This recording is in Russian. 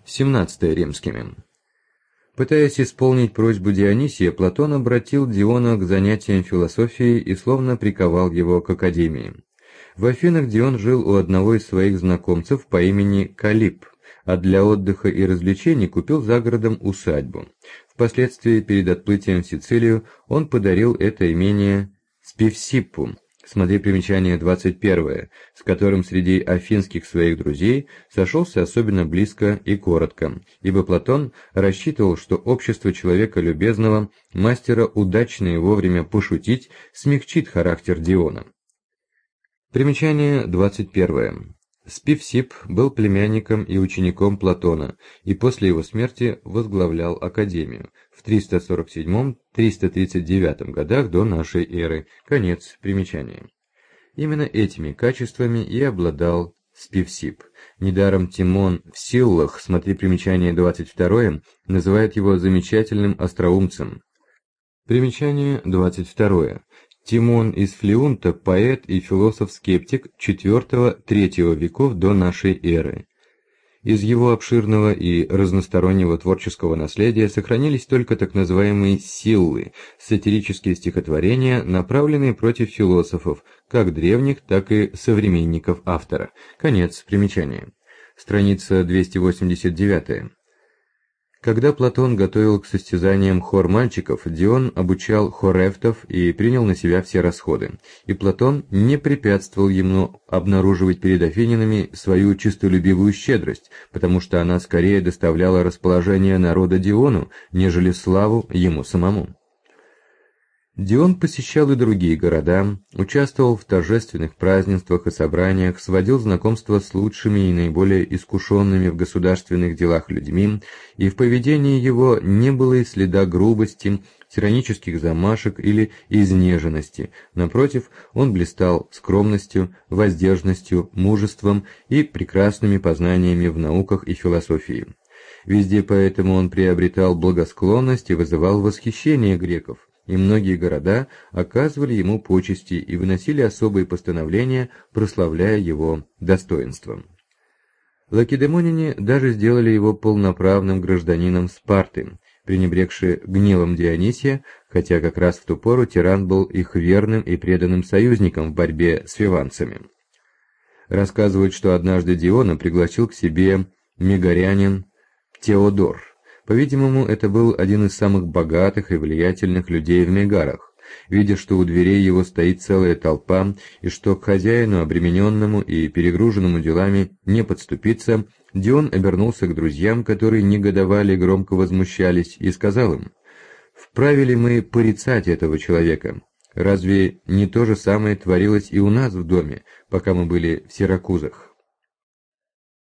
XVII римскими. Пытаясь исполнить просьбу Дионисия, Платон обратил Диона к занятиям философией и словно приковал его к академии. В Афинах Дион жил у одного из своих знакомцев по имени Калип, а для отдыха и развлечений купил за городом усадьбу. Впоследствии, перед отплытием в Сицилию, он подарил это имение Спевсиппу, смотри примечание 21, с которым среди афинских своих друзей сошелся особенно близко и коротко, ибо Платон рассчитывал, что общество человека любезного, мастера удачно и вовремя пошутить, смягчит характер Диона. Примечание 21. Спевсипп был племянником и учеником Платона и после его смерти возглавлял Академию в 347-339 годах до нашей эры. Конец примечания. Именно этими качествами и обладал Спевсипп. Недаром Тимон в Силлах, смотри примечание 22, называет его замечательным остроумцем. Примечание 22. Тимон из Флеунта – поэт и философ-скептик IV-III веков до нашей эры. Из его обширного и разностороннего творческого наследия сохранились только так называемые «силлы» – сатирические стихотворения, направленные против философов, как древних, так и современников автора. Конец примечания. Страница 289. Когда Платон готовил к состязаниям хор мальчиков, Дион обучал хорефтов и принял на себя все расходы, и Платон не препятствовал ему обнаруживать перед афинянами свою честолюбивую щедрость, потому что она скорее доставляла расположение народа Диону, нежели славу ему самому. Дион посещал и другие города, участвовал в торжественных празднествах и собраниях, сводил знакомства с лучшими и наиболее искушенными в государственных делах людьми, и в поведении его не было и следа грубости, тиранических замашек или изнеженности. Напротив, он блистал скромностью, воздержностью, мужеством и прекрасными познаниями в науках и философии. Везде поэтому он приобретал благосклонность и вызывал восхищение греков, и многие города оказывали ему почести и выносили особые постановления, прославляя его достоинством. Лакедемоняне даже сделали его полноправным гражданином Спарты, пренебрегши гневом Дионисия, хотя как раз в ту пору тиран был их верным и преданным союзником в борьбе с фиванцами. Рассказывают, что однажды Диона пригласил к себе мегарянин Теодор. По-видимому, это был один из самых богатых и влиятельных людей в Мегарах. Видя, что у дверей его стоит целая толпа, и что к хозяину, обремененному и перегруженному делами, не подступиться, Дион обернулся к друзьям, которые негодовали и громко возмущались, и сказал им: «Вправе ли мы порицать этого человека? Разве не то же самое творилось и у нас в доме, пока мы были в Сиракузах?»